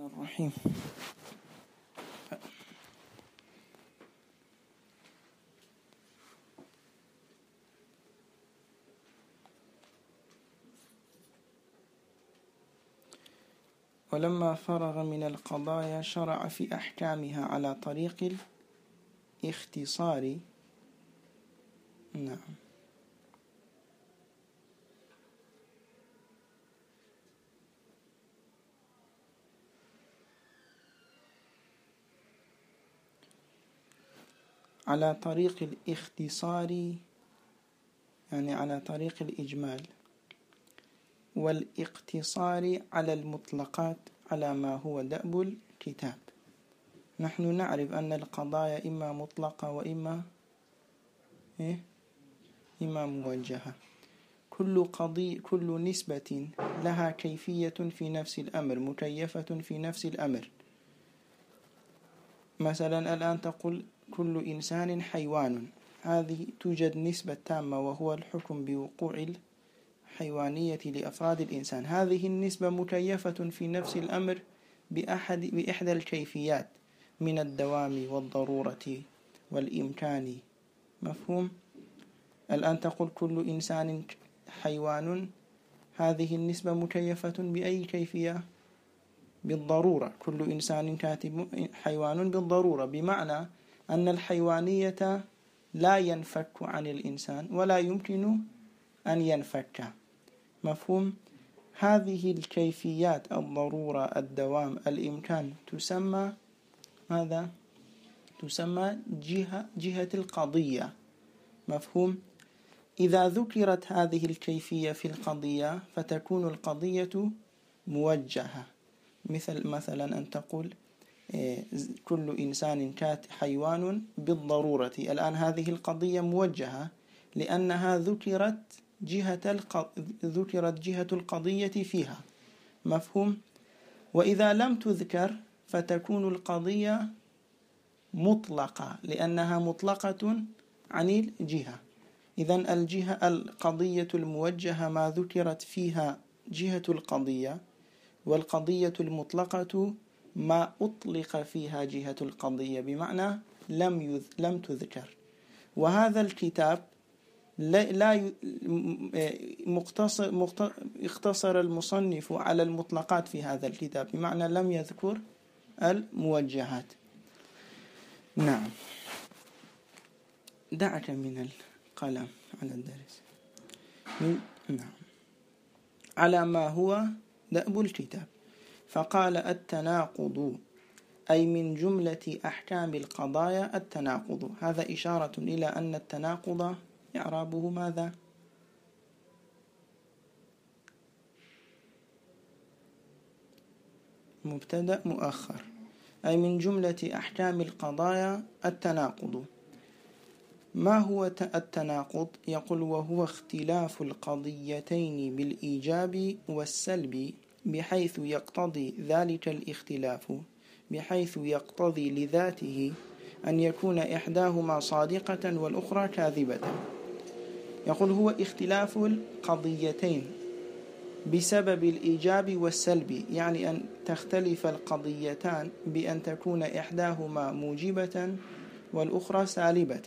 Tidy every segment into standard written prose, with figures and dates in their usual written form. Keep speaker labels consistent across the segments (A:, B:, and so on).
A: الرحيم. ولما فرغ من القضايا شرع في أحكامها على طريق الاختصار. نعم. على طريق الاختصار يعني على طريق الإجمال، والاقتصار على المطلقات على ما هو دأب الكتاب. نحن نعرف أن القضايا إما مطلقة وإما موجهة. كل نسبة لها كيفية في نفس الأمر، مكيفة في نفس الأمر. مثلا الآن تقول كل إنسان حيوان، هذه توجد نسبة تامة وهو الحكم بوقوع الحيوانية لأفراد الإنسان. هذه النسبة مكيفة في نفس الأمر بإحدى الكيفيات من الدوام والضرورة والإمكان. مفهوم؟ الآن تقول كل إنسان حيوان، هذه النسبة مكيفة بأي كيفية؟ بالضرورة. كل إنسان حيوان بالضرورة، بمعنى أن الحيوانية لا ينفك عن الإنسان ولا يمكن أن ينفك. مفهوم؟ هذه الكيفيات، الضرورة، الدوام، الإمكان، تسمى ماذا؟ تسمى جهة القضية. مفهوم؟ إذا ذكرت هذه الكيفية في القضية فتكون القضية موجهة. مثلا أن تقول كل إنسان حيوان بالضرورة. الآن هذه القضية موجهة لأنها ذكرت جهة القضية فيها. مفهوم؟ وإذا لم تذكر فتكون القضية مطلقة لأنها مطلقة عن الجهة. إذن القضية الموجهة ما ذكرت فيها جهة القضية، والقضية المطلقة ما أطلق فيها جهة القضية، بمعنى لم تذكر. وهذا الكتاب اختصر المصنف على المطلقات في هذا الكتاب، بمعنى لم يذكر الموجهات. نعم. دعك من القلم على الدرس. نعم. على ما هو دأب الكتاب. فقال التناقض أي من جملة أحكام القضايا التناقض. هذا إشارة إلى أن التناقض إعرابه ماذا؟ مبتدأ مؤخر. أي من جملة أحكام القضايا التناقض. ما هو التناقض؟ يقول وهو اختلاف القضيتين بالإيجاب والسلب، بحيث يقتضي ذلك الاختلاف، بحيث يقتضي لذاته أن يكون إحداهما صادقة والأخرى كاذبة. يقول هو اختلاف القضيتين بسبب الإيجاب والسلب، يعني أن تختلف القضيتان بأن تكون إحداهما موجبة والأخرى سالبة.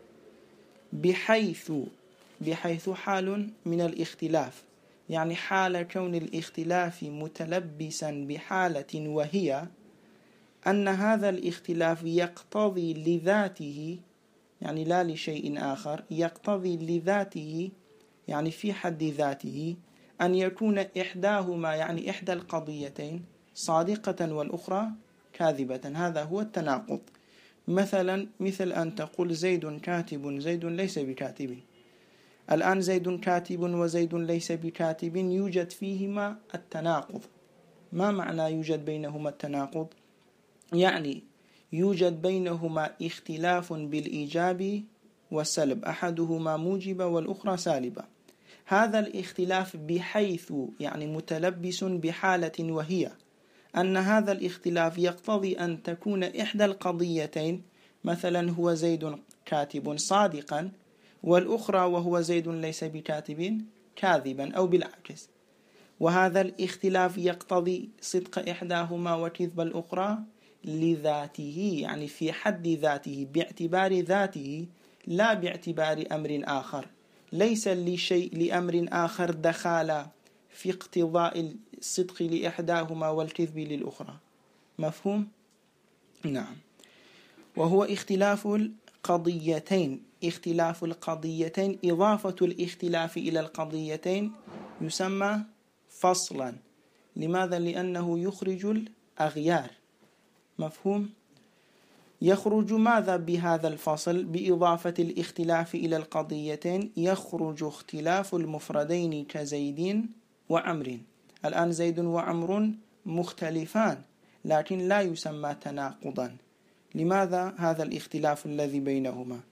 A: بحيث حال من الاختلاف، يعني حال كون الاختلاف متلبسا بحالة، وهي أن هذا الاختلاف يقتضي لذاته، يعني لا لشيء آخر، يقتضي لذاته يعني في حد ذاته أن يكون إحداهما يعني إحدى القضيتين صادقة والأخرى كاذبة. هذا هو التناقض. مثل أن تقول زيد كاتب، زيد ليس بكاتب. الآن زيد كاتب وزيد ليس بكاتب، يوجد فيهما التناقض. ما معنى يوجد بينهما التناقض؟ يعني يوجد بينهما اختلاف بالإيجاب والسلب، أحدهما موجب والأخرى سالبة. هذا الاختلاف بحيث يعني متلبس بحالة، وهي أن هذا الاختلاف يقتضي أن تكون إحدى القضيتين، مثلا هو زيد كاتب صادقا، والأخرى وهو زيد ليس بكاتب كاذبا، أو بالعكس. وهذا الاختلاف يقتضي صدق إحداهما وكذب الأخرى لذاته، يعني في حد ذاته، باعتبار ذاته، لا باعتبار أمر آخر. ليس لشيء لأمر آخر دخالة في اقتضاء الصدق لإحداهما والكذب للأخرى. مفهوم؟ نعم. وهو اختلاف القضيتين. اختلاف القضيتين، إضافة الاختلاف إلى القضيتين يسمى فصلا. لماذا؟ لأنه يخرج الأغيار. مفهوم؟ يخرج ماذا بهذا الفصل؟ بإضافة الاختلاف إلى القضيتين يخرج اختلاف المفردين كزيد وعمر. الآن زيد وعمر مختلفان لكن لا يسمى تناقضا. لماذا هذا الاختلاف الذي بينهما؟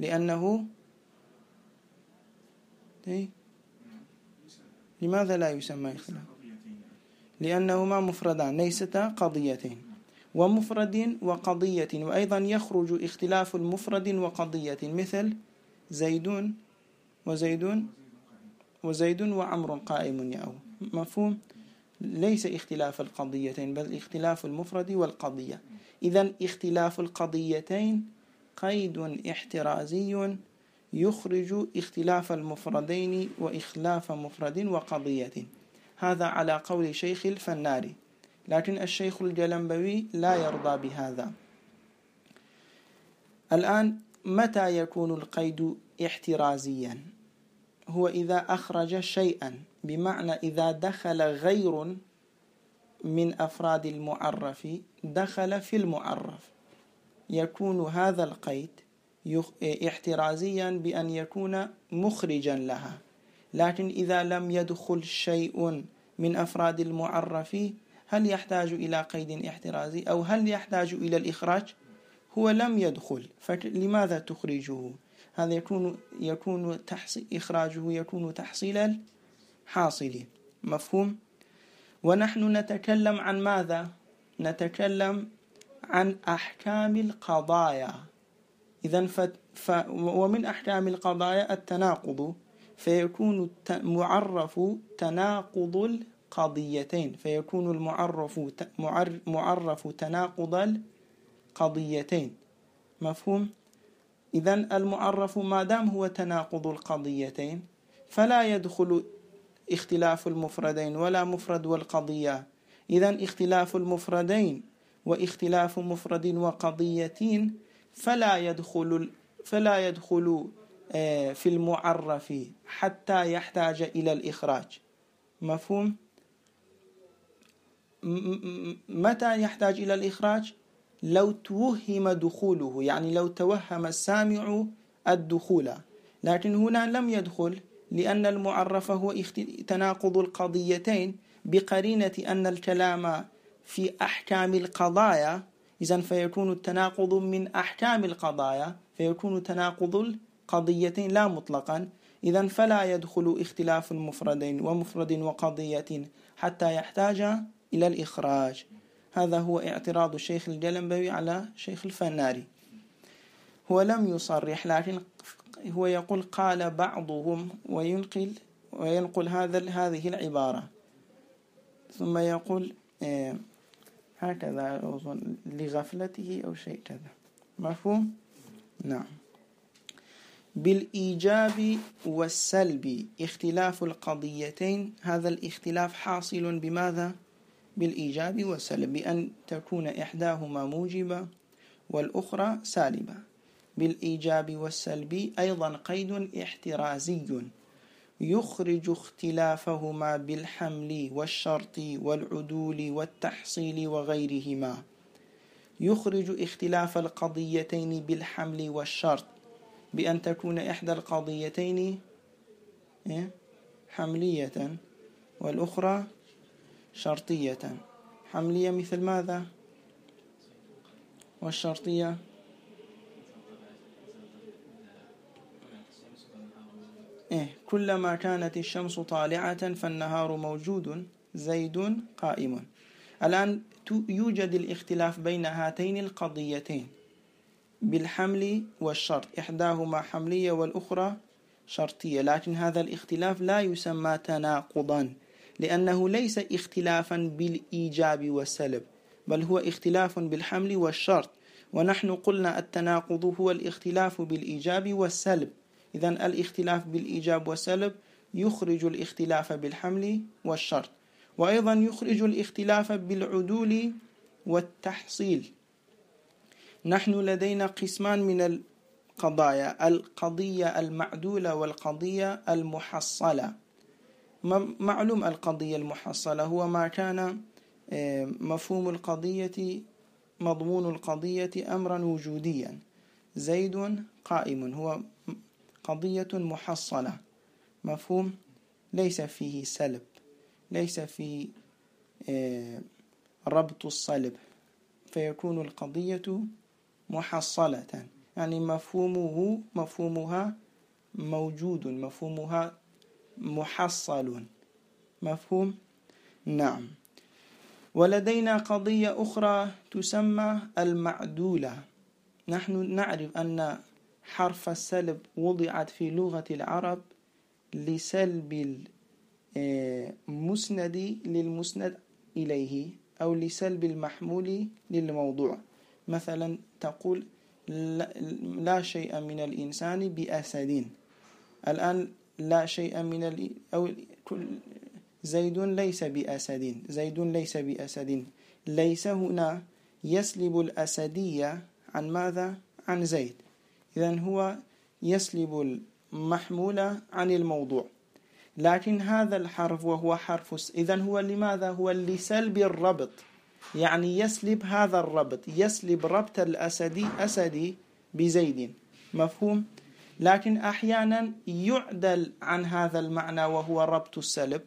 A: لماذا لا يسمى اختلاف؟ لأنهما مفردان ليستا قضيتين، ومفرد وقضية. وأيضا يخرج اختلاف المفرد وقضية، مثل زيد وعمر قائم يأو. مفهوم؟ ليس اختلاف القضيتين بل اختلاف المفرد والقضية. إذن اختلاف القضيتين قيد احترازي يخرج اختلاف المفردين وإخلاف مفرد وقضية. هذا على قول شيخ الفناري، لكن الشيخ الجلنبوي لا يرضى بهذا. الآن متى يكون القيد احترازيا؟ هو إذا أخرج شيئا، بمعنى إذا دخل غير من أفراد المعرف دخل في المعرف، يكون هذا القيد احترازيا بأن يكون مخرجا لها. لكن إذا لم يدخل شيء من أفراد المعرف هل يحتاج إلى قيد احترازي أو هل يحتاج إلى الإخراج؟ هو لم يدخل، فلماذا تخرجه؟ هذا يكون إخراجه يكون تحصيل الحاصل. مفهوم؟ ونحن نتكلم عن ماذا؟ نتكلم عن أحكام القضايا. إذن ومن أحكام القضايا التناقض، فيكون معرف تناقض القضيتين، فيكون معرف تناقض القضيتين. مفهوم؟ إذن المعرف ما دام هو تناقض القضيتين فلا يدخل اختلاف المفردين ولا مفرد والقضية. إذن اختلاف المفردين واختلاف مفرد وقضية فلا يدخل في المعرف حتى يحتاج إلى الإخراج. مفهوم؟ متى يحتاج إلى الإخراج؟ لو توهم دخوله، يعني لو توهم السامع الدخول، لكن هنا لم يدخل لأن المعرف هو تناقض القضيتين بقرينة أن الكلام في أحكام القضايا. إذن فيكون التناقض من أحكام القضايا، فيكون تناقض القضيتين لا مطلقا. إذن فلا يدخل اختلاف المفردين ومفرد وقضية حتى يحتاج إلى الإخراج. هذا هو اعتراض الشيخ الجلنبوي على شيخ الفناري. هو لم يصرح، لكن هو يقول قال بعضهم، وينقل هذه العبارة، ثم يقول هكذا لغفلته أو شيء كذا. مفهوم؟ نعم. بالإيجاب والسلب اختلاف القضيتين، هذا الاختلاف حاصل بماذا؟ بالإيجاب والسلب، بأن تكون إحداهما موجبة والأخرى سالبة. بالإيجاب والسلب أيضا قيد احترازي يخرج اختلافهما بالحمل والشرط والعدول والتحصيل وغيرهما. يخرج اختلاف القضيتين بالحمل والشرط، بأن تكون إحدى القضيتين حملية والأخرى شرطية. حملية مثل ماذا؟ والشرطية كلما كانت الشمس طالعة فالنهار موجود، زيد قائم. الآن يوجد الاختلاف بين هاتين القضيتين بالحمل والشرط، إحداهما حملية والأخرى شرطية، لكن هذا الاختلاف لا يسمى تناقضا، لأنه ليس اختلافا بالإيجاب والسلب، بل هو اختلاف بالحمل والشرط. ونحن قلنا التناقض هو الاختلاف بالإيجاب والسلب، إذن الاختلاف بالإيجاب والسلب يخرج الاختلاف بالحمل والشرط، وأيضا يخرج الاختلاف بالعدول والتحصيل. نحن لدينا قسمان من القضايا: القضية المعدولة والقضية المحصلة. معلوم القضية المحصلة هو ما كان مفهوم القضية مضمون القضية أمرا وجوديا. زيد قائم هو قضية محصلة، مفهوم ليس فيه سلب، ليس فيه ربط الصلب، فيكون القضية محصلة، يعني مفهومها موجود، مفهومها محصل، مفهوم؟ نعم. ولدينا قضية أخرى تسمى المعدولة. نحن نعرف أن حرف السلب وضعت في لغة العرب لسلب المسند للمسند إليه، أو لسلب المحمول للموضوع. مثلا تقول لا شيء من الإنسان بأسد، الآن لا شيء من أو زيد ليس بأسد، زيد ليس بأسد. ليس هنا يسلب الأسدية عن ماذا؟ عن زيد، إذن هو يسلب المحمول عن الموضوع. لكن هذا الحرف وهو حرف إذن هو لماذا؟ هو لسلب الربط، يعني يسلب هذا الربط، يسلب ربط أسدي بزيد، مفهوم؟ لكن أحيانا يعدل عن هذا المعنى وهو ربط السلب،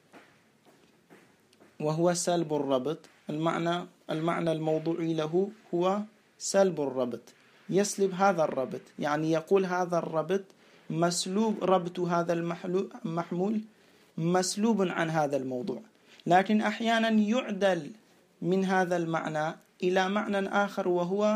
A: وهو سلب الربط. المعنى الموضوعي له هو سلب الربط، يسلب هذا الربط، يعني يقول هذا الربط مسلوب، ربط هذا المحمول مسلوب عن هذا الموضوع. لكن أحيانا يعدل من هذا المعنى إلى معنى آخر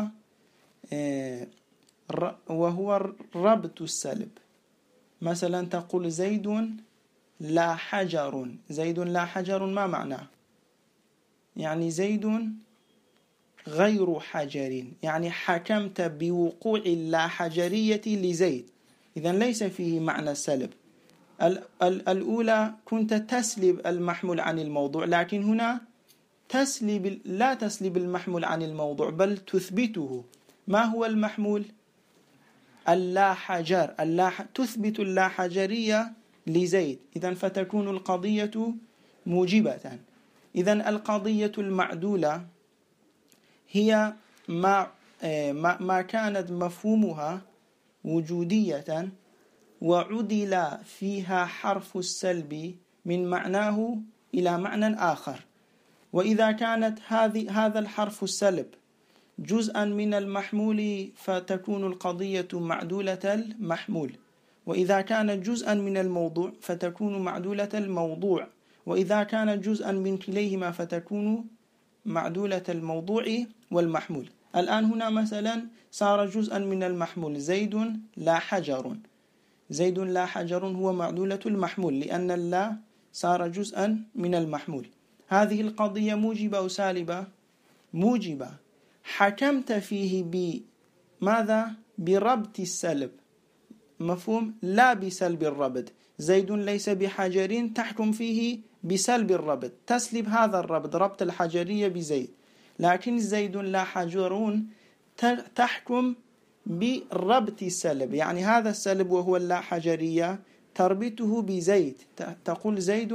A: وهو ربط السلب. مثلا تقول زيد لا حجر. زيد لا حجر ما معناه؟ يعني زيد غير حجر، يعني حكمت بوقوع اللا حجرية لزيد، إذن ليس فيه معنى السلب. الأولى كنت تسلب المحمول عن الموضوع، لكن هنا لا تسلب المحمول عن الموضوع بل تثبته. ما هو المحمول؟ اللا حجر، تثبت اللا حجرية لزيد، إذن فتكون القضية موجبة. إذن القضية المعدولة هي ما كانت مفهومها وجودية وعدل فيها حرف السلب من معناه إلى معنى آخر. وإذا كانت هذا الحرف السلب جزءا من المحمول فتكون القضية معدولة المحمول، وإذا كان جزءا من الموضوع فتكون معدولة الموضوع، وإذا كان جزءا من كليهما فتكون معدولة الموضوع والمحمول. الآن هنا مثلا صار جزءا من المحمول زيد لا حجر. زيد لا حجر هو معدولة المحمول لأن اللا صار جزءا من المحمول. هذه القضية موجبة أو سالبة؟ موجبة. حكمت فيه بماذا؟ بربط السلب، مفهوم؟ لا بسلب الربط. زيد ليس بحجر، تحكم فيه بسلب الربط، تسلب هذا الربط، ربط الحجرية بزيد. لكن زيد لا حجرون تحكم بربط السلب، يعني هذا السلب وهو اللا حجرية تربطه بزيد، تقول زيد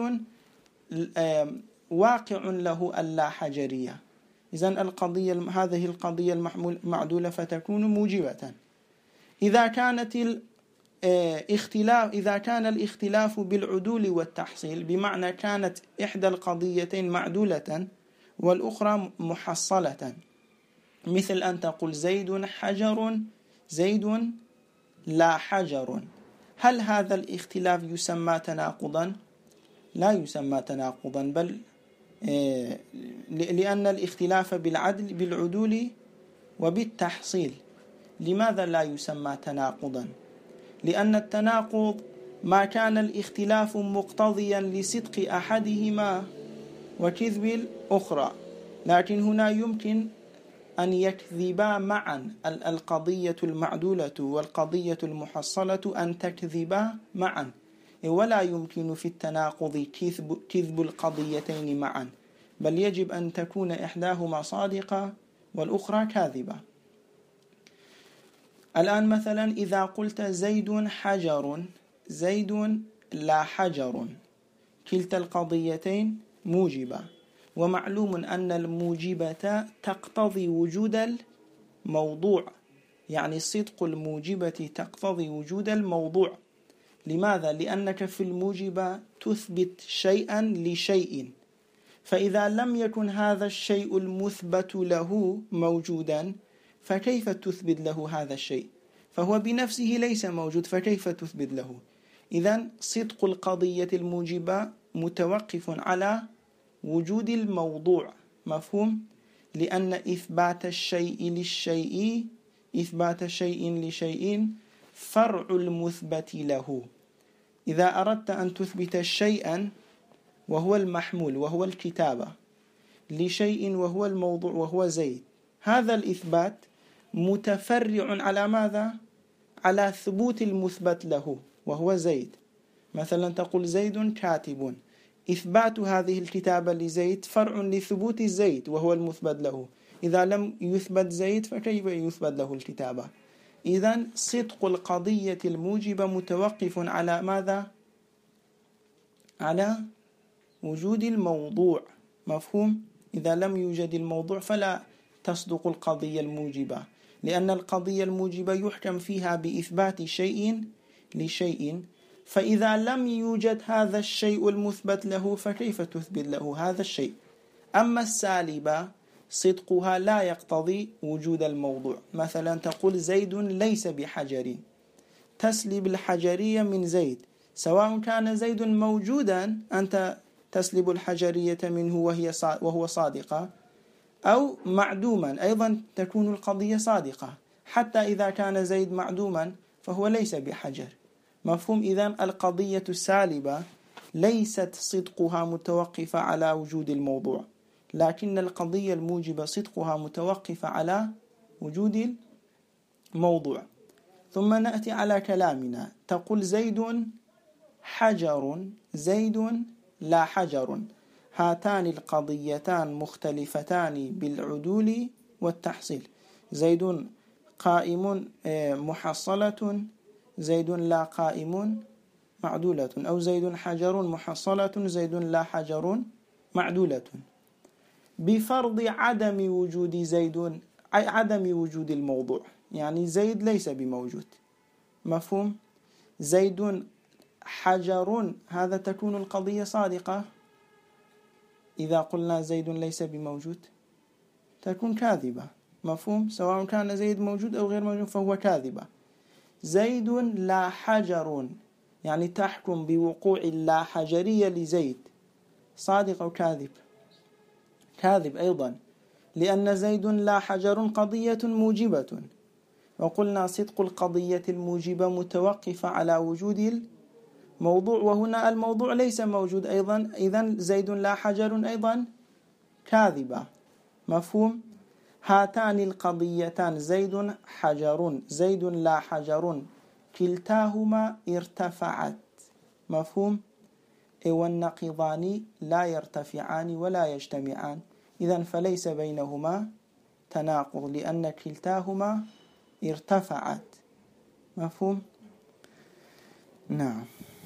A: واقع له اللا حجرية. إذن هذه القضية المعدولة فتكون موجبة. إذا كان الاختلاف بالعدول والتحصيل، بمعنى كانت إحدى القضيتين معدولة والأخرى محصلة، مثل أن تقول زيد حجر، زيد لا حجر، هل هذا الاختلاف يسمى تناقضا؟ لا يسمى تناقضا، بل لأن الاختلاف بالعدول وبالتحصيل. لماذا لا يسمى تناقضا؟ لأن التناقض ما كان الاختلاف مقتضيا لصدق أحدهما وكذب الأخرى، لكن هنا يمكن أن يكذبا معا، القضية المعدولة والقضية المحصلة أن تكذبا معا، ولا يمكن في التناقض كذب القضيتين معا، بل يجب أن تكون إحداهما صادقة والأخرى كاذبة. الآن مثلا إذا قلت زيد حجر، زيد لا حجر، كلتا القضيتين موجبة، ومعلوم أن الموجبة تقتضي وجود الموضوع، يعني صدق الموجبة تقتضي وجود الموضوع. لماذا؟ لأنك في الموجبة تثبت شيئا لشيء، فإذا لم يكن هذا الشيء المثبت له موجودا فكيف تثبت له هذا الشيء؟ فهو بنفسه ليس موجود، فكيف تثبت له؟ إذن صدق القضية الموجبة متوقف على وجود الموضوع، مفهوم؟ لأن إثبات الشيء للشيء، إثبات شيء لشيء فرع المثبت له. إذا أردت أن تثبت شيئا وهو المحمول وهو الكتابة لشيء وهو الموضوع وهو زيد، هذا الإثبات متفرع على ماذا؟ على ثبوت المثبت له وهو زيد. مثلا تقول زيد كاتب، إثبات هذه الكتابة لزيد فرع لثبوت الزيد وهو المثبت له، إذا لم يثبت زيد فكيف يثبت له الكتابة؟ إذن صدق القضية الموجبة متوقف على ماذا؟ على وجود الموضوع، مفهوم؟ إذا لم يوجد الموضوع فلا تصدق القضية الموجبة، لأن القضية الموجبة يحكم فيها بإثبات شيء لشيء، فإذا لم يوجد هذا الشيء المثبت له فكيف تثبت له هذا الشيء؟ أما السالبة صدقها لا يقتضي وجود الموضوع. مثلا تقول زيد ليس بحجر، تسلب الحجرية من زيد، سواء كان زيد موجودا أنت تسلب الحجرية منه وهو صادقة، أو معدوما أيضا تكون القضية صادقة، حتى إذا كان زيد معدوما فهو ليس بحجر، مفهوم؟ إذن القضية السالبة ليست صدقها متوقفة على وجود الموضوع، لكن القضية الموجبة صدقها متوقفة على وجود الموضوع. ثم نأتي على كلامنا، تقول زيد حجر، زيد لا حجر، هاتان القضيتان مختلفتان بالعدول والتحصيل، زيد قائم محصلة، زيد لا قائم معدولة، أو زيد حجر محصلة، زيد لا حجر معدولة، بفرض عدم وجود زيد، أي عدم وجود الموضوع، يعني زيد ليس بموجود، مفهوم؟ زيد حجر، هذا تكون القضية صادقة. إذا قلنا زيد ليس بموجود تكون كاذبة، مفهوم؟ سواء كان زيد موجود أو غير موجود فهو كاذبة. زيد لا حجر، يعني تحكم بوقوع اللا حجرية لزيد، صادق أو كاذب؟ كاذب أيضا، لأن زيد لا حجر قضية موجبة، وقلنا صدق القضية الموجبة متوقفة على وجود الموضوع، وهنا الموضوع ليس موجود أيضا، إذن زيد لا حجر أيضا كاذبة، مفهوم؟ هاتان القضيتان زيد حجر، زيد لا حجر، كلتاهما ارتفعت، مفهوم؟ والنقيضان لا يرتفعان ولا يجتمعان، إذن فليس بينهما تناقض لأن كلتاهما ارتفعت، مفهوم؟ نعم.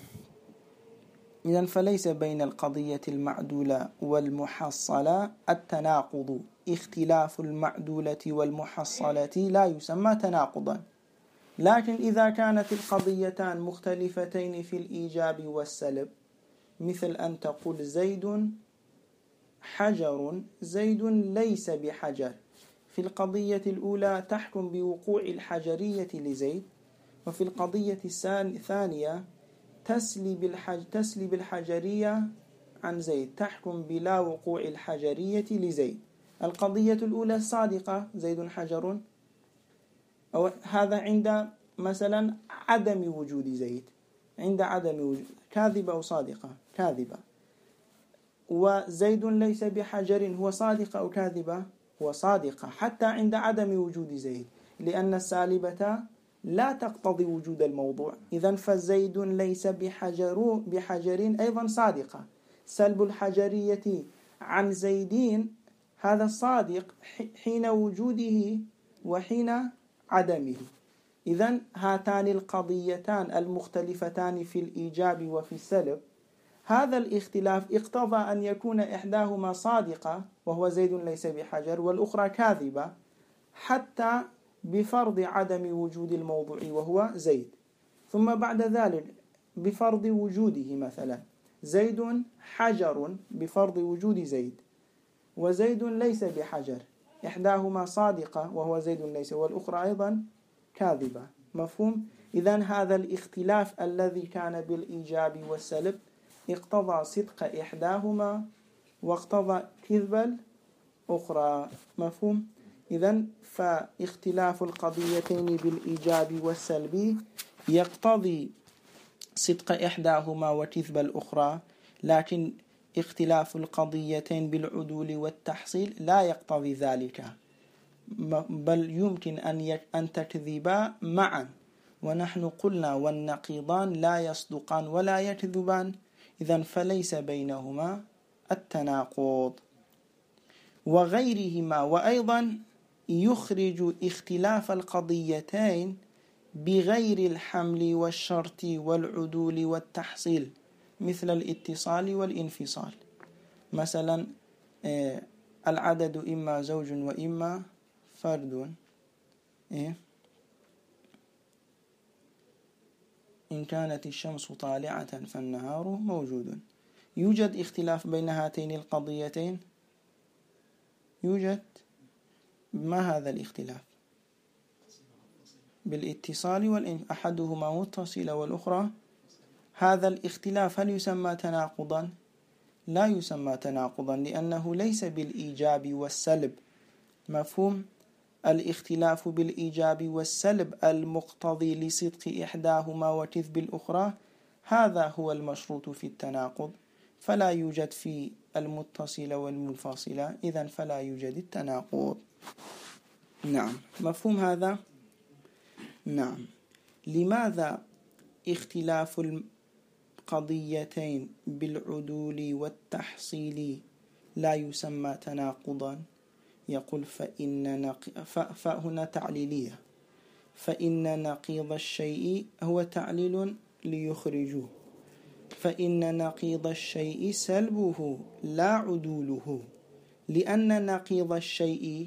A: إذن فليس بين القضية المعدولة والمحصلة التناقض، اختلاف المعدولة والمحصلة لا يسمى تناقضا. لكن إذا كانت القضيتان مختلفتين في الإيجاب والسلب، مثل أن تقول زيد حجر، زيد ليس بحجر، في القضية الأولى تحكم بوقوع الحجرية لزيد، وفي القضية الثانية تسلب الحجرية عن زيد، تحكم بلا وقوع الحجرية لزيد. القضية الأولى صادقة زيد حجر، أو هذا عند مثلا عدم وجود زيد، عند عدم وجود، كاذبة أو صادقة؟ كاذبة. وزيد ليس بحجر، هو صادقة أو كاذبة؟ هو صادقة حتى عند عدم وجود زيد، لأن السالبة لا تقتضي وجود الموضوع. إذن فزيد ليس بحجر أيضا صادقة. سلب الحجرية عن زيدين هذا صادق حين وجوده وحين عدمه. إذن هاتان القضيتان المختلفتان في الإيجاب وفي السلب، هذا الاختلاف اقتضى أن يكون إحداهما صادقة وهو زيد ليس بحجر، والأخرى كاذبة حتى بفرض عدم وجود الموضوع وهو زيد. ثم بعد ذلك بفرض وجوده، مثلا زيد حجر بفرض وجود زيد، وزيد ليس بحجر، إحداهما صادقة وهو زيد ليس، والأخرى أيضا كاذبة. مفهوم؟ إذن هذا الاختلاف الذي كان بالإيجاب والسلب اقتضى صدق إحداهما واقتضى كذب الأخرى. مفهوم؟ إذن فاختلاف القضيتين بالإيجاب والسلب يقتضي صدق إحداهما وكذب الأخرى، لكن اختلاف القضيتين بالعدول والتحصيل لا يقتضي ذلك، بل يمكن أن تكذبا معا. ونحن قلنا والنقيضان لا يصدقان ولا يكذبان، إذن فليس بينهما التناقض. وغيرهما، وأيضا يخرج اختلاف القضيتين بغير الحمل والشرط والعدول والتحصيل، مثل الاتصال والانفصال. مثلا العدد إما زوج وإما فرد، إن كانت الشمس طالعة فالنهار موجود. يوجد اختلاف بين هاتين القضيتين؟ يوجد. ما هذا الاختلاف؟ بالاتصال أحدهما متصل والأخرى. هذا الاختلاف هل يسمى تناقضا؟ لا يسمى تناقضا، لأنه ليس بالإيجاب والسلب. مفهوم؟ الاختلاف بالإيجاب والسلب المقتضي لصدق إحداهما وكذب الأخرى، هذا هو المشروط في التناقض، فلا يوجد في المتصل والمنفصلة، إذن فلا يوجد التناقض. نعم، مفهوم هذا؟ نعم. لماذا اختلاف القضيتين بالعدول والتحصيل لا يسمى تناقضا؟ يقول فهنا تعليلية، فإن نقيض الشيء هو تعليل ليخرجوه، فإن نقيض الشيء سلبه لا عدوله، لأن نقيض الشيء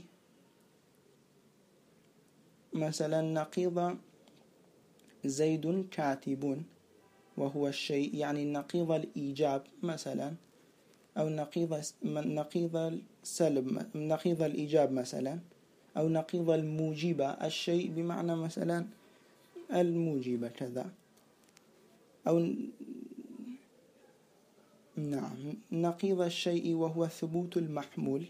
A: مثلا نقيض زيد كاتب وهو الشيء، يعني نقيض الإيجاب مثلا، أو نقيض السلب، نقيض الإيجاب مثلا، أو نقيض الموجبة الشيء بمعنى مثلا الموجبة كذا، أو نعم نقيض الشيء وهو ثبوت المحمول،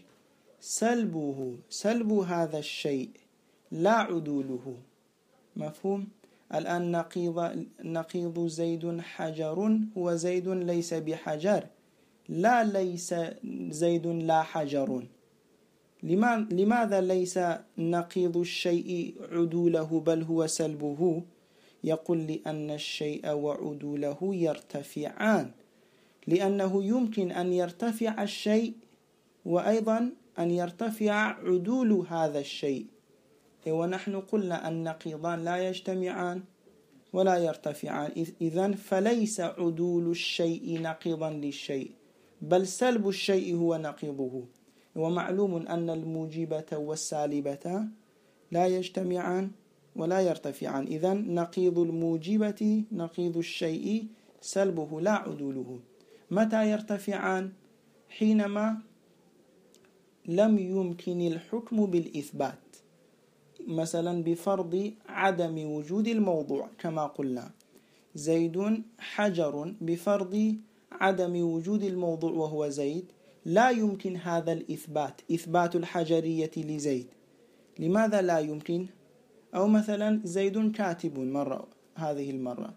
A: سلب هذا الشيء لا عدوله. مفهوم؟ الآن نقيض زيد حجر هو زيد ليس بحجر، لا ليس زيد لا حجر. لماذا ليس نقيض الشيء عدوله بل هو سلبه؟ يقول لأن الشيء وعدوله يرتفعان، لأنه يمكن أن يرتفع الشيء وأيضا أن يرتفع عدول هذا الشيء، ونحن قلنا النقيضان لا يجتمعان ولا يرتفعان. إذن فليس عدول الشيء نقيضا للشيء، بل سلب الشيء هو نقيضه. ومعلوم أن الموجبة والسالبة لا يجتمعان ولا يرتفعان، إذن نقيض الموجبة نقيض الشيء سلبه لا عدوله. متى يرتفعان؟ حينما لم يمكن الحكم بالإثبات، مثلا بفرض عدم وجود الموضوع كما قلنا، زيد حجر بفرض عدم وجود الموضوع وهو زيد، لا يمكن هذا الإثبات، إثبات الحجرية لزيد. لماذا لا يمكن؟ أو مثلا زيد كاتب هذه المرة،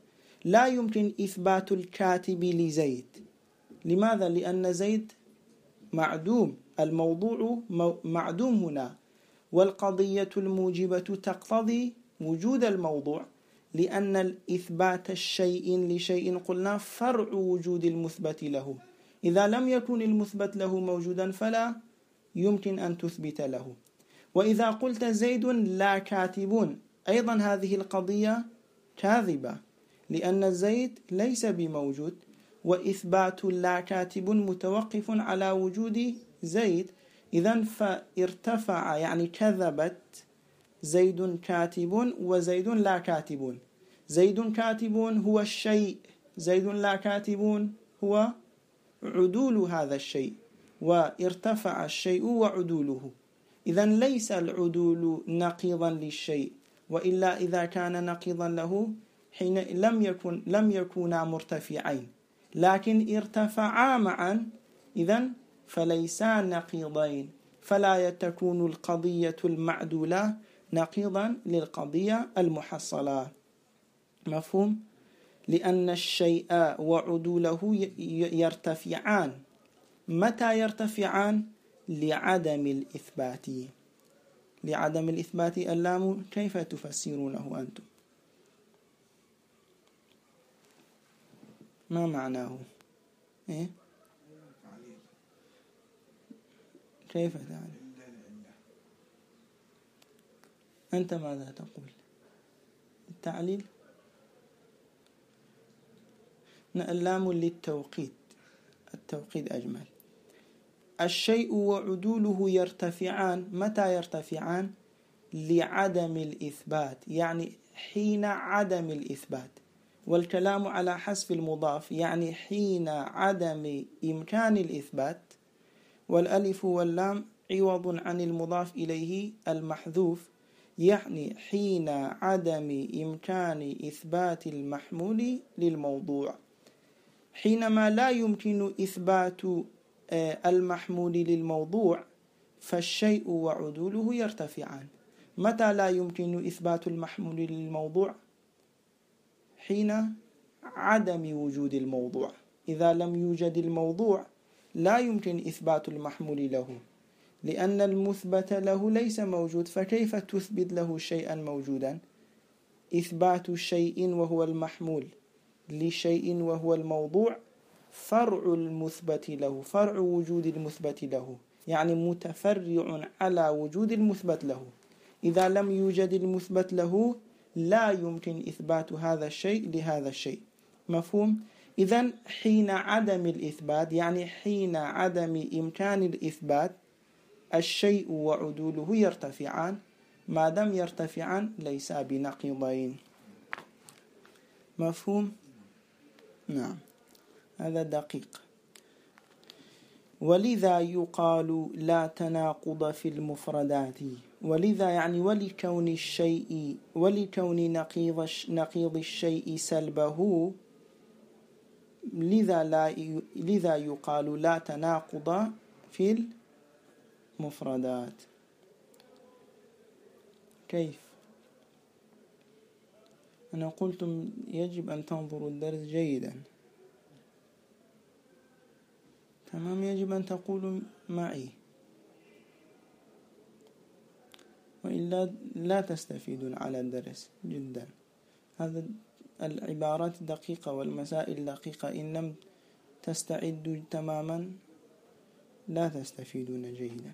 A: لا يمكن إثبات الكاتب لزيد. لماذا؟ لأن زيد معدوم، الموضوع معدوم هنا، والقضية الموجبة تقتضي وجود الموضوع، لأن الإثبات الشيء لشيء قلنا فرع وجود المثبت له. إذا لم يكن المثبت له موجودا فلا يمكن أن تثبت له. وإذا قلت زيد لا كاتب، أيضا هذه القضية كاذبة، لأن زيد ليس بموجود، وإثبات لا كاتب متوقف على وجود زيد. إذن فارتفع، يعني كذبت زيد كاتب وزيد لا كاتب. زيد كاتب هو الشيء، زيد لا كاتب هو عدول هذا الشيء، وارتفع الشيء وعدوله. إذن ليس العدول نقيضا للشيء، وإلا إذا كان نقيضا له حين لم يكونا مرتفعين، لكن ارتفعا معا، إذن فليسا نقيضين، فلا تكون القضية المعدولة نقيضا للقضية المحصلة. مفهوم؟ لأن الشيء وعدوله يرتفعان. متى يرتفعان؟ لعدم الإثبات. لعدم الإثبات اللام كيف تفسرونه أنتم؟ ما معناه؟ إيه؟ كيف تعلم؟ أنت ماذا تقول؟ التعليل؟ اللام للتوقيت، التوقيت أجمل. الشيء وعدوله يرتفعان. متى يرتفعان؟ لعدم الإثبات، يعني حين عدم الإثبات. والكلام على حذف المضاف، يعني حين عدم إمكان الإثبات. والألف واللام عوض عن المضاف إليه المحذوف، يعني حين عدم إمكان إثبات المحمول للموضوع. حينما لا يمكن إثبات المحمول للموضوع فالشيء وعدوله يرتفعان. متى لا يمكن إثبات المحمول للموضوع؟ حين عدم وجود الموضوع. إذا لم يوجد الموضوع لا يمكن إثبات المحمول له، لأن المثبت له ليس موجود، فكيف تثبت له شيئا موجودا؟ إثبات شيء وهو المحمول لشيء وهو الموضوع فرع المثبت له، فرع وجود المثبت له، يعني متفرع على وجود المثبت له. إذا لم يوجد المثبت له لا يمكن إثبات هذا الشيء لهذا الشيء. مفهوم؟ إذن حين عدم الإثبات، يعني حين عدم إمكان الإثبات، الشيء وعدوله يرتفعان. ما دام يرتفعان ليس بنقيضين. مفهوم؟ نعم، هذا دقيق. ولذا يقال لا تناقض في المفردات. ولذا يعني ولكون الشيء، ولكون نقيض الشيء سلبه، لذا يقال لا تناقض في المفردات. كيف؟ أنا قلتم يجب أن تنظروا الدرس جيدا. تمام، يجب أن تقولوا معي، وإلا لا تستفيدون على الدرس جدا. هذا العبارات دقيقة والمسائل دقيقة، إن لم تستعدوا تماما لا تستفيدون جيدا.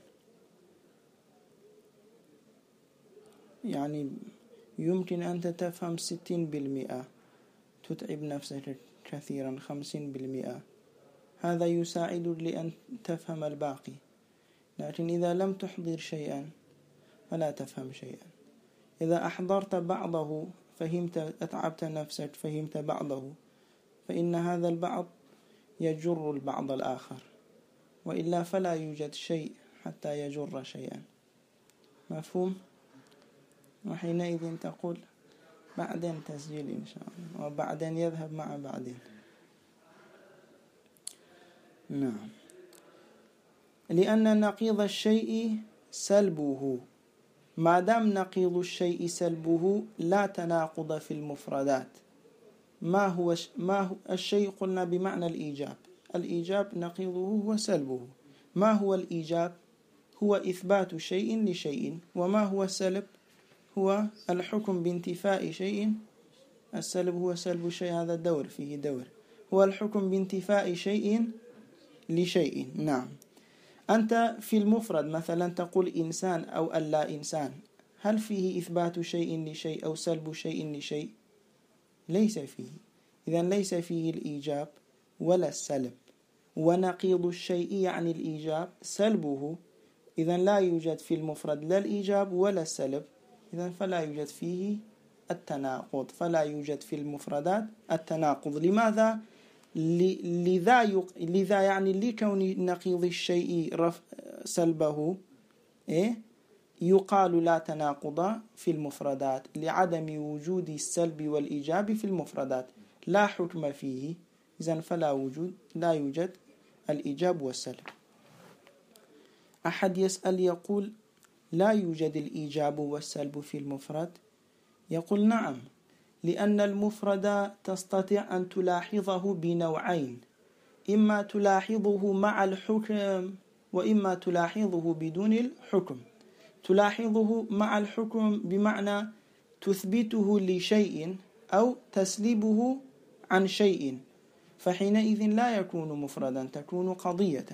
A: يعني يمكن أن تفهم 60%، تتعب نفسك كثيرا 50%. هذا يساعد لأن تفهم الباقي، لكن إذا لم تحضر شيئا فلا تفهم شيئا. إذا أحضرت بعضه فهمت، أتعبت نفسك فهمت بعضه، فإن هذا البعض يجر البعض الآخر، وإلا فلا يوجد شيء حتى يجر شيئا. مفهوم؟ وحينئذ تقول بعدين تسجيل إن شاء الله، وبعدين يذهب مع بعدين. نعم، لأن نقيض الشيء سلبه. ما دام نقيض الشيء سلبه لا تناقض في المفردات. ما هو الشيء؟ قلنا بمعنى الإيجاب. الإيجاب نقيضه هو سلبه. ما هو الإيجاب؟ هو إثبات شيء لشيء. وما هو السلب؟ هو الحكم بانتفاء شيء. السلب هو سلب شيء، هذا الدور فيه دور. هو الحكم بانتفاء شيء لشيء. نعم. أنت في المفرد مثلا تقول إنسان أو اللا إنسان، هل فيه إثبات شيء لشيء أو سلب شيء لشيء؟ ليس فيه. إذن ليس فيه الإيجاب ولا السلب. ونقيض الشيء يعني الإيجاب سلبه. إذن لا يوجد في المفرد لا الإيجاب ولا السلب. إذن فلا يوجد فيه التناقض، فلا يوجد في المفردات التناقض. لماذا؟ لذا يعني لكون نقيض الشيء سلبه يقال لا تناقض في المفردات، لعدم وجود السلب والإيجاب في المفردات، لا حكم فيه. إذن لا يوجد الإيجاب والسلب. أحد يسأل يقول لا يوجد الإيجاب والسلب في المفرد؟ يقول نعم، لأن المفرد تستطيع أن تلاحظه بنوعين: إما تلاحظه مع الحكم وإما تلاحظه بدون الحكم. تلاحظه مع الحكم بمعنى تثبته لشيء أو تسلبه عن شيء، فحينئذ لا يكون مفردا، تكون قضية.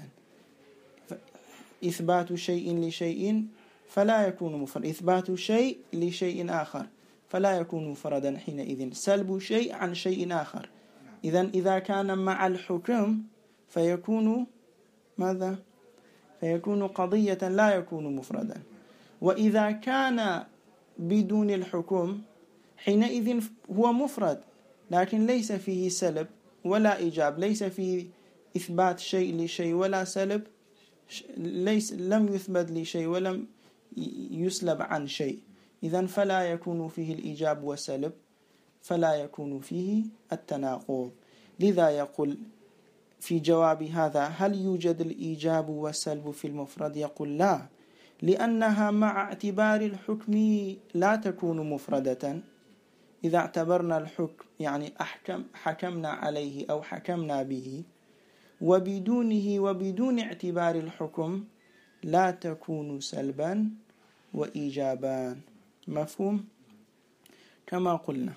A: إثبات شيء لشيء فلا يكون مفرد، إثبات شيء لشيء آخر فلا يكون مفردا حينئذ، سلب شيء عن شيء آخر. إذا كان مع الحكم فيكون ماذا؟ فيكون قضية لا يكون مفردا. وإذا كان بدون الحكم حينئذ هو مفرد، لكن ليس فيه سلب ولا إيجاب، ليس فيه إثبات شيء لشيء ولا سلب، لم يثبت لشيء ولم يسلب عن شيء. إذن فلا يكون فيه الإيجاب والسلب، فلا يكون فيه التناقض. لذا يقول في جواب هذا: هل يوجد الإيجاب والسلب في المفرد؟ يقول لا، لأنها مع اعتبار الحكم لا تكون مفردة. إذا اعتبرنا الحكم يعني حكمنا عليه أو حكمنا به، وبدونه وبدون اعتبار الحكم لا تكون سلبا وإيجابا. مفهوم؟ كما قلنا.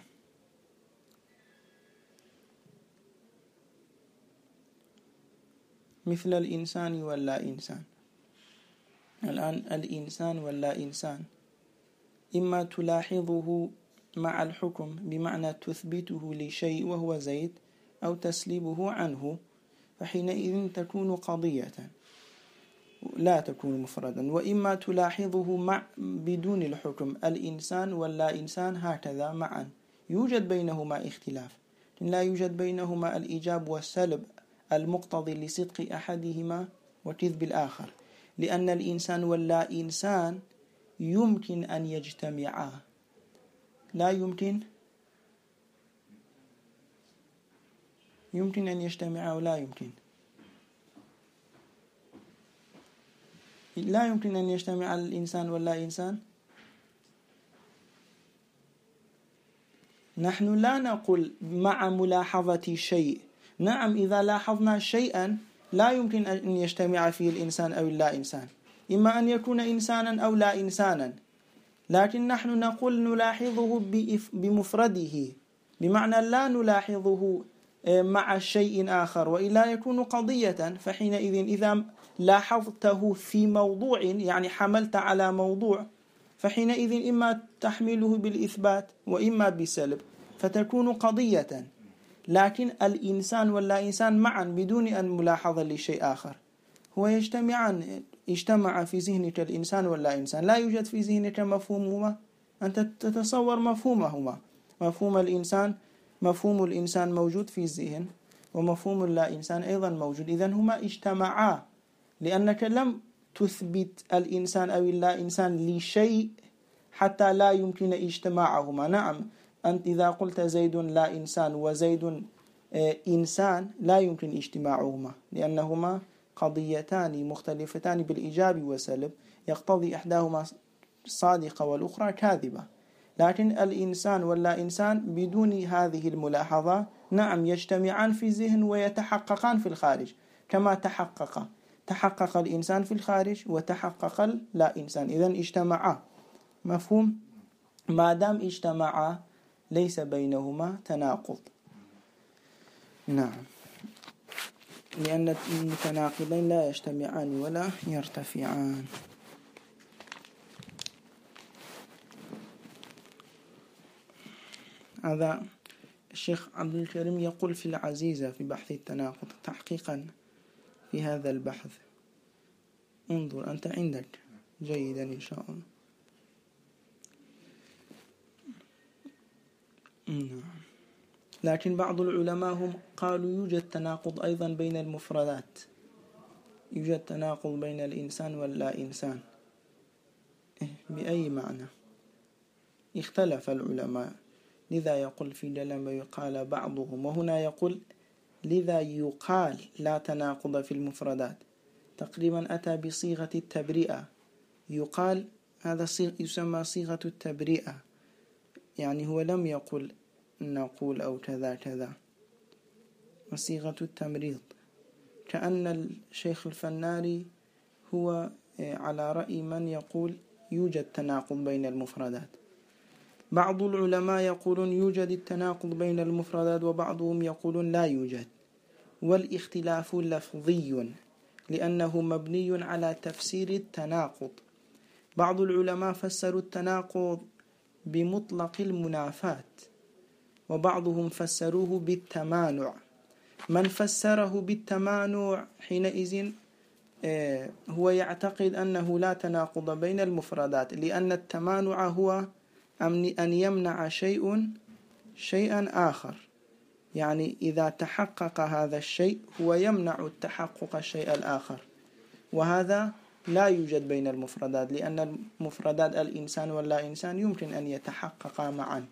A: مثل الإنسان واللا إنسان. الآن الإنسان واللا إنسان إما تلاحظه مع الحكم بمعنى تثبته لشيء وهو زيد، أو تسلبه عنه، فحينئذ تكون قضية لا تكون مفردا. وإما تلاحظه بدون الحكم، الإنسان واللا إنسان هكذا معا، يوجد بينهما اختلاف، لا يوجد بينهما الإيجاب والسلب المقتضي لصدق أحدهما وكذب الآخر، لأن الإنسان واللا إنسان يمكن أن يجتمعا. لا يمكن أن يجتمعا ولا يمكن لا يمكن أن يجتمع الإنسان واللا إنسان. نحن لا نقول مع ملاحظة شيء. نعم، إذا لاحظنا شيئا لا يمكن أن يجتمع فيه الإنسان أو اللا إنسان، إما أن يكون إنسانا أو لا إنسانا، لكن نحن نقول نلاحظه بمفرده، بمعنى لا نلاحظه مع شيء آخر، وإلا يكون قضية. فحينئذ إذا لاحظته في موضوع يعني حملت على موضوع، فحينئذ إما تحمله بالإثبات وإما بالسلب، فتكون قضية. لكن الإنسان واللا إنسان معا بدون أن ملاحظة لشيء آخر، هو يجتمعان. اجتمع في ذهنك الإنسان واللا إنسان، لا يوجد في ذهنك مفهومهما، أنت تتصور مفهومهما. مفهوم الإنسان موجود في الذهن، ومفهوم اللا إنسان أيضا موجود. إذن هما اجتمعا، لأنك لم تثبت الإنسان أو اللا إنسان لشيء حتى لا يمكن اجتماعهما. نعم، أنت إذا قلت زيد لا إنسان وزيد إنسان لا يمكن اجتماعهما، لأنهما قضيتان مختلفتان بالإيجاب والسلب، يقتضي إحداهما صادقة والأخرى كاذبة. لكن الإنسان واللا إنسان بدون هذه الملاحظة نعم يجتمعان في الذهن ويتحققان في الخارج، كما تحقق الإنسان في الخارج وتحقق اللا إنسان، إذن اجتمعا. مفهوم؟ ما دام اجتمعا ليس بينهما تناقض. نعم، لأن المتناقضين لا يجتمعان ولا يرتفعان. هذا الشيخ عبد الكريم يقول في العزيزة في بحث التناقض تحقيقا في هذا البحث. انظر أنت عندك جيدا إن شاء الله. لكن بعض العلماء هم قالوا يوجد تناقض أيضا بين المفردات، يوجد تناقض بين الإنسان واللا إنسان. بأي معنى؟ اختلف العلماء، لذا يقول في دلم يقال بعضهم، وهنا يقول لذا يقال لا تناقض في المفردات. تقريبا أتى بصيغة التبرئة، يقال هذا يسمى صيغة التبرئة، يعني هو لم يقل نقول أو كذا كذا، وصيغة التمريض. كأن الشيخ الفناري هو على رأي من يقول يوجد تناقض بين المفردات. بعض العلماء يقولون يوجد التناقض بين المفردات، وبعضهم يقولون لا يوجد، والاختلاف لفظي لأنه مبني على تفسير التناقض. بعض العلماء فسروا التناقض بمطلق المنافاة، وبعضهم فسروه بالتمانع. من فسره بالتمانع حينئذ هو يعتقد أنه لا تناقض بين المفردات، لأن التمانع هو أن يمنع شيئا آخر، يعني إذا تحقق هذا الشيء هو يمنع التحقق الشيء الآخر، وهذا لا يوجد بين المفردات، لأن المفردات الإنسان واللا إنسان يمكن أن يتحققا معا.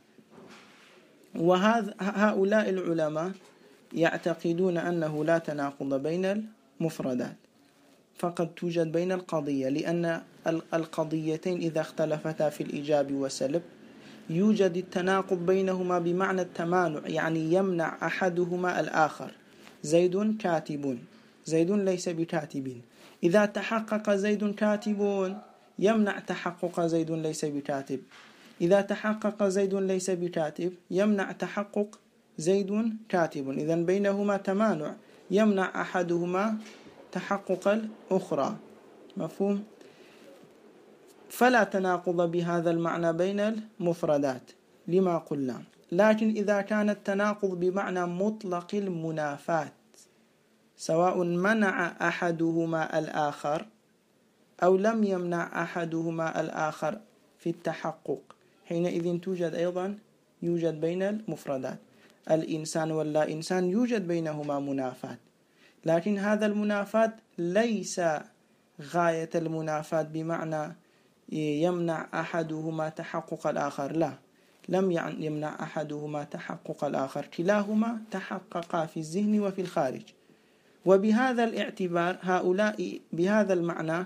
A: وهؤلاء العلماء يعتقدون أنه لا تناقض بين المفردات، فقد توجد بين القضية، لأن القضيتين إذا اختلفتا في الإيجاب والسلب يوجد التناقض بينهما بمعنى التمانع، يعني يمنع أحدهما الآخر. زيد كاتب، زيد ليس بكاتب، إذا تحقق زيد كاتب يمنع تحقق زيد ليس بكاتب، إذا تحقق زيد ليس بكاتب يمنع تحقق زيد كاتب، إذن بينهما تمانع يمنع أحدهما تحقق الأخرى. مفهوم؟ فلا تناقض بهذا المعنى بين المفردات لما قلنا. لكن إذا كان التناقض بمعنى مطلق المنافاة، سواء منع أحدهما الآخر أو لم يمنع أحدهما الآخر في التحقق، حينئذ يوجد بين المفردات الإنسان واللا إنسان يوجد بينهما منافاة، لكن هذا المنافاة ليس غاية المنافاة بمعنى يمنع أحدهما تحقق الآخر، لا، لم يمنع أحدهما تحقق الآخر، كلاهما تحققا في الذهن وفي الخارج. وبهذا الاعتبار هؤلاء بهذا المعنى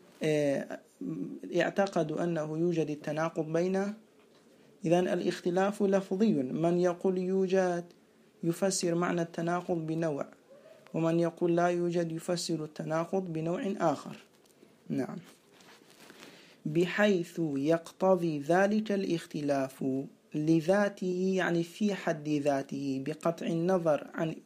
A: اعتقدوا أنه يوجد التناقض بين، إذن الاختلاف لفظي. من يقول يوجد يفسر معنى التناقض بنوع، ومن يقول لا يوجد يفسر التناقض بنوع آخر. نعم، بحيث يقتضي ذلك الاختلاف لذاته، يعني في حد ذاته، بقطع النظر عن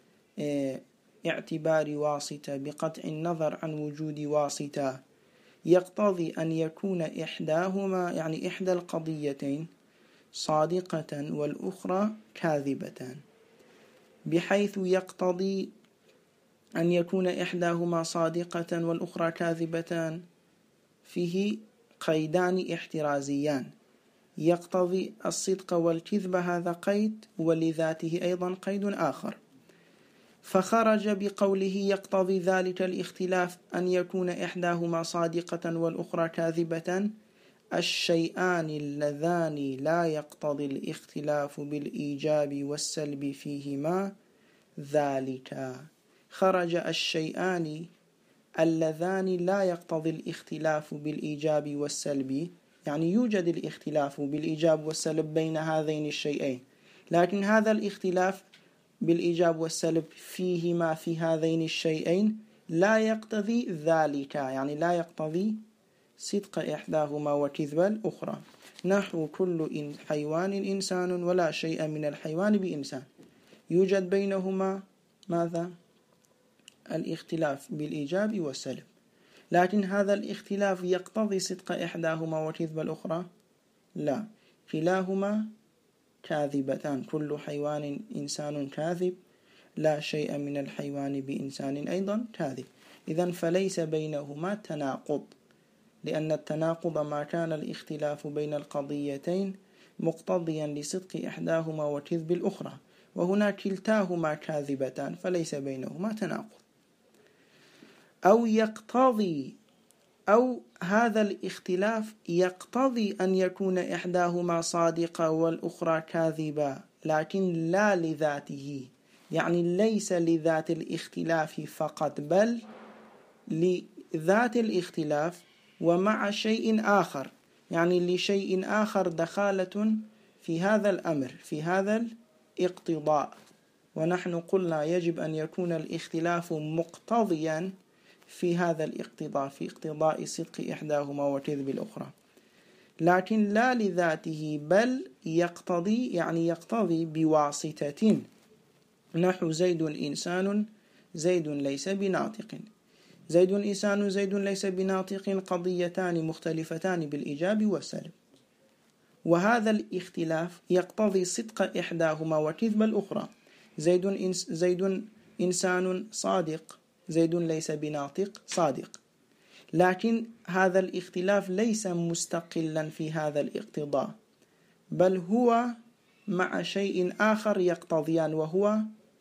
A: اعتبار واسطة، بقطع النظر عن وجود واسطة، يقتضي أن يكون إحداهما، يعني إحدى القضيتين صادقة والأخرى كاذبة. بحيث يقتضي أن يكون إحداهما صادقة والأخرى كاذبة فيه قيدان احترازيان، يقتضي الصدق والكذب، هذا قيد، ولذاته أيضا قيد آخر. فخرج بقوله يقتضي ذلك الاختلاف أن يكون إحداهما صادقة والأخرى كاذبة الشيئان اللذان لا يقتضي الاختلاف بالإيجاب والسلب فيهما ذلك. خرج الشيئان اللذان لا يقتضي الاختلاف بالإيجاب والسلب يعني يوجد الاختلاف بالإيجاب والسلب بين هذين الشيئين، لكن هذا الاختلاف بالإيجاب والسلب فيهما في هذين الشيئين لا يقتضي ذلك، يعني لا يقتضي صدق إحداهما وكذب الأخرى. نحو كل حيوان إنسان ولا شيء من الحيوان بإنسان، يوجد بينهما ماذا؟ الاختلاف بالإيجاب والسلب، لكن هذا الاختلاف يقتضي صدق إحداهما وكذب الأخرى؟ لا، كلاهما كاذبتان، كل حيوان إنسان كاذب، لا شيء من الحيوان بإنسان أيضا كاذب. إذن فليس بينهما تناقض، لأن التناقض ما كان الاختلاف بين القضيتين مقتضيا لصدق إحداهما وكذب الأخرى، وهنا كلتاهما كاذبتان فليس بينهما تناقض. أو يقتضي، أو هذا الاختلاف يقتضي أن يكون إحداهما صادقة والأخرى كاذبة، لكن لا لذاته، يعني ليس لذات الاختلاف فقط، بل لذات الاختلاف ومع شيء آخر، يعني لشيء آخر دخالة في هذا الأمر، في هذا الاقتضاء. ونحن قلنا يجب أن يكون الاختلاف مقتضيا في هذا الاقتضاء، في اقتضاء صدق إحداهما وكذب الأخرى، لكن لا لذاته، بل يقتضي، يعني يقتضي بواسطة. نحو زيد إنسان زيد ليس بناطق. زيد إنسان زيد ليس بناطق قضيتان مختلفتان بالإيجاب والسلب، وهذا الاختلاف يقتضي صدق إحداهما وكذب الأخرى. زيد إنسان صادق، زيد ليس بناطق صادق، لكن هذا الاختلاف ليس مستقلا في هذا الاقتضاء، بل هو مع شيء آخر يقتضيان، وهو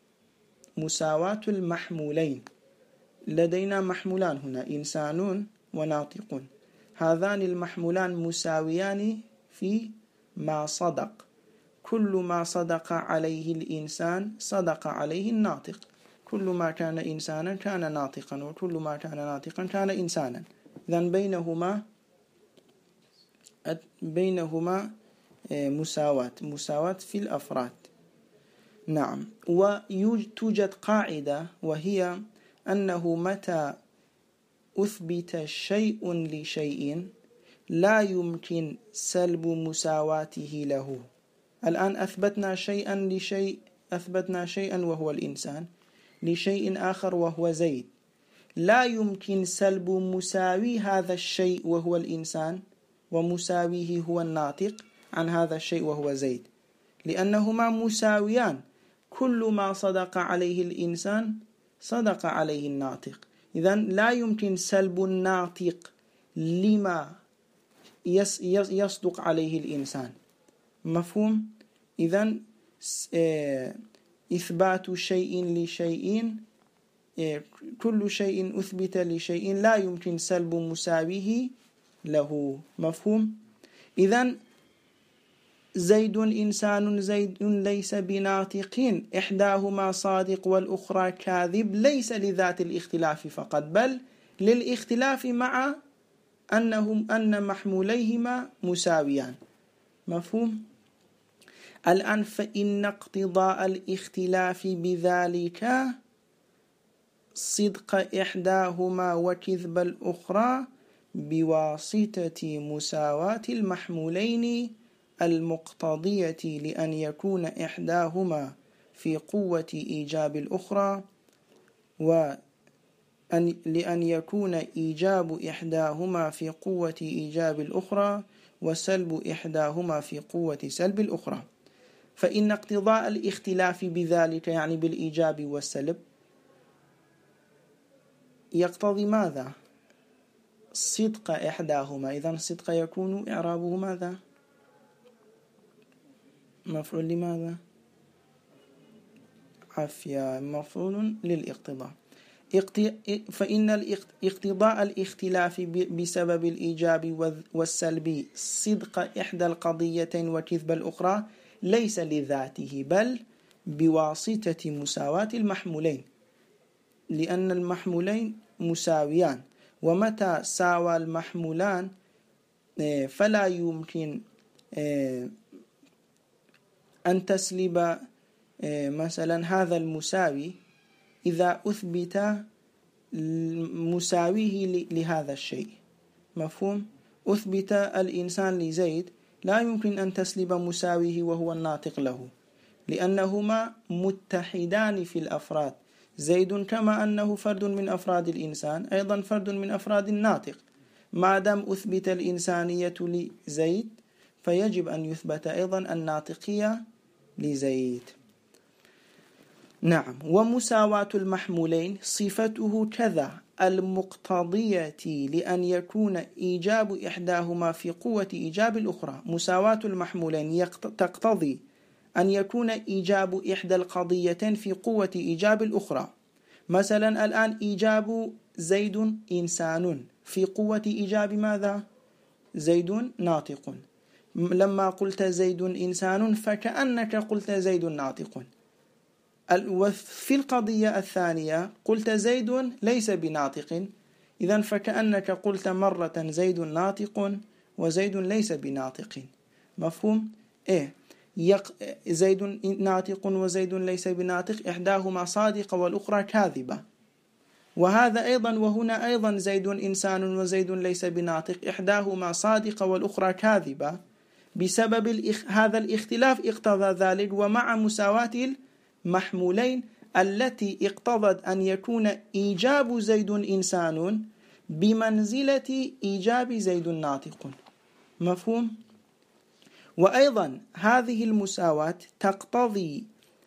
A: مساواة المحمولين. لدينا محمولان هنا، إنسان وناطق، هذان المحمولان مساويان في ما صدق، كل ما صدق عليه الإنسان صدق عليه الناطق، كل ما كان إنسانا كان ناطقا، وكل ما كان ناطقا كان إنسانا. إذن بينهما مساواة في الأفراد. نعم. وتوجد قاعدة، وهي أنه متى أثبت شيء لشيء لا يمكن سلب مساواته له. الآن أثبتنا شيئا لشيء، أثبتنا شيئا وهو الإنسان لشيء آخر وهو زيد، لا يمكن سلب مساوي هذا الشيء وهو الإنسان ومساويه هو الناطق عن هذا الشيء وهو زيد، لأنهما مساويان، كل ما صدق عليه الإنسان صدق عليه الناطق. إذن لا يمكن سلب الناطق لما يصدق عليه الإنسان. مفهوم؟ إذن إثبات شيء لشيء، كل شيء أثبت لشيء لا يمكن سلب مساويه له. مفهوم؟ إذن زيد إنسان زيد ليس بناطق، إحداهما صادق والأخرى كاذب، ليس لذات الاختلاف فقط، بل للاختلاف مع أن محموليهما مساويان. مفهوم؟ الآن فإن اقتضاء الاختلاف بذلك صدق إحداهما وكذب الأخرى بواسطة مساواة المحمولين المقتضية لأن يكون إحداهما في قوة إيجاب الأخرى، لأن يكون إيجاب إحداهما في قوة إيجاب الأخرى وسلب إحداهما في قوة سلب الأخرى. فإن اقتضاء الاختلاف بذلك، يعني بالإيجاب والسلب، يقتضي ماذا؟ صدق إحداهما. إذن صدق يكون إعرابه ماذا؟ مفعول لماذا؟ عافية، مفعول للاقتضاء. فإن اقتضاء الاختلاف بسبب الإيجاب والسلب صدق إحدى القضيتين وكذب الأخرى ليس لذاته، بل بواسطة مساواة المحمولين، لأن المحمولين مساويان، ومتى ساوى المحمولان فلا يمكن أن تسلب مثلا هذا المساوي إذا أثبت مساويه لهذا الشيء. مفهوم؟ أثبت الإنسان لزيد، لا يمكن أن تسلب مساويه وهو الناطق له، لأنهما متحدان في الأفراد. زيد كما أنه فرد من أفراد الإنسان أيضا فرد من أفراد الناطق. ما دام أثبت الإنسانية لزيد فيجب أن يثبت أيضا الناطقية لزيد. نعم. ومساواة المحمولين صفته كذا المقتضية لأن يكون إيجاب إحداهما في قوة إيجاب الأخرى. مساواة المحمولين تقتضي أن يكون إيجاب إحدى القضيتين في قوة إيجاب الأخرى. مثلا الآن إيجاب زيد إنسان في قوة إيجاب ماذا؟ زيد ناطق. لما قلت زيد إنسان فكأنك قلت زيد ناطق. وفي القضية الثانية قلت زيد ليس بناطق، إذن فكأنك قلت مرة زيد ناطق وزيد ليس بناطق. مفهوم؟ زيد ناطق وزيد ليس بناطق، إحداهما صادقة والأخرى كاذبة. وهذا أيضا، وهنا أيضا زيد إنسان وزيد ليس بناطق، إحداهما صادقة والأخرى كاذبة. بسبب هذا الاختلاف اقتضى ذلك، ومع مساواة المحمولين التي اقتضت أن يكون إيجاب زيد إنسان بمنزلة إيجاب زيد ناطق. مفهوم؟ وأيضا هذه المساواة تقتضي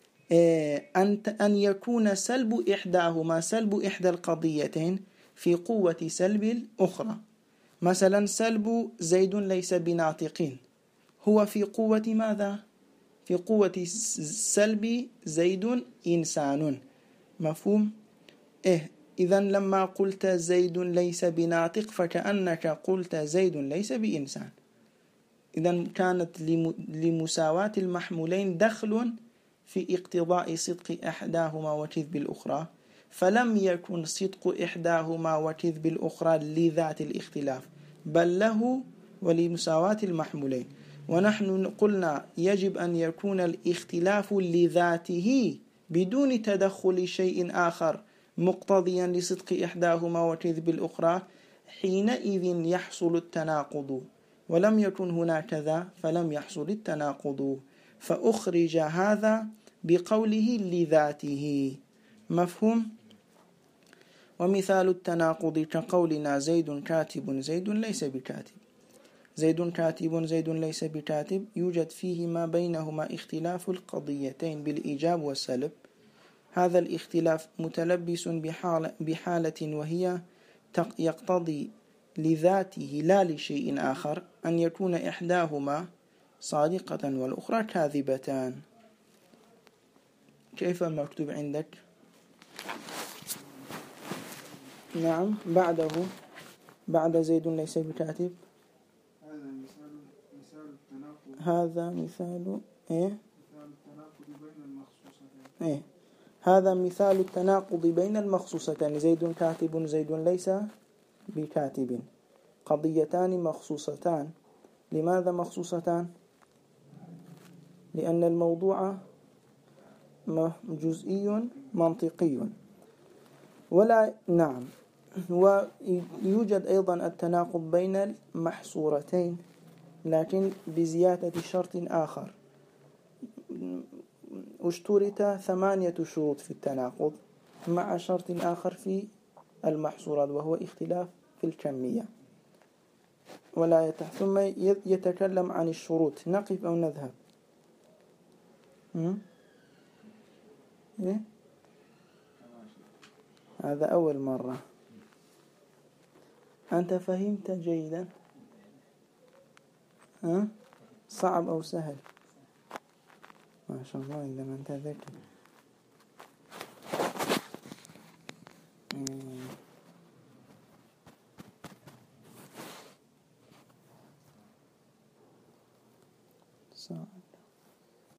A: أن يكون سلب إحداهما، سلب إحدى القضيتين في قوة سلب الأخرى. مثلا سلب زيد ليس بناطق هو في قوة ماذا؟ في قوة سلب زيد إنسان. مفهوم؟ إذن لما قلت زيد ليس بناطق فكأنك قلت زيد ليس بإنسان. إذن كانت لمساواة المحمولين دخل في اقتضاء صدق إحداهما وكذب الأخرى، فلم يكن صدق إحداهما وكذب الأخرى لذات الاختلاف، بل له ولمساواة المحمولين. ونحن قلنا يجب أن يكون الاختلاف لذاته بدون تدخل شيء آخر مقتضيا لصدق إحداهما وكذب الأخرى، حينئذ يحصل التناقض. ولم يكن هناك ذا فلم يحصل التناقض، فأخرج هذا بقوله لذاته. مفهوم؟ ومثال التناقض كقولنا زيد كاتب زيد ليس بكاتب. زيد كاتب زيد ليس بكاتب يوجد فيه ما بينهما اختلاف القضيتين بالإيجاب والسلب. هذا الاختلاف متلبس بحالة وهي يقتضي لذاته لا لشيء آخر أن يكون إحداهما صادقة والأخرى كاذبتان. كيف المكتوب عندك؟ نعم. بعده بعد زيد ليس بكاتب هذا مثال هذا مثال التناقض بين المخصوصتين. زيد كاتب زيد ليس بكاتب، قضيتان مخصوصتان. لماذا مخصوصتان؟ لأن الموضوع جزئي منطقي. ولا نعم. ويوجد أيضا التناقض بين المحصورتين لكن بزيادة شرط آخر. اشترط 8 شروط في التناقض مع شرط آخر في المحصورات وهو اختلاف في الكمية. ولا ثم يتكلم عن الشروط. نقف أو نذهب؟ إيه؟ هذا أول مرة. أنت فهمت جيدا؟ صعب أو سهل؟ ما شاء الله عندما أنت ذكي. صعب.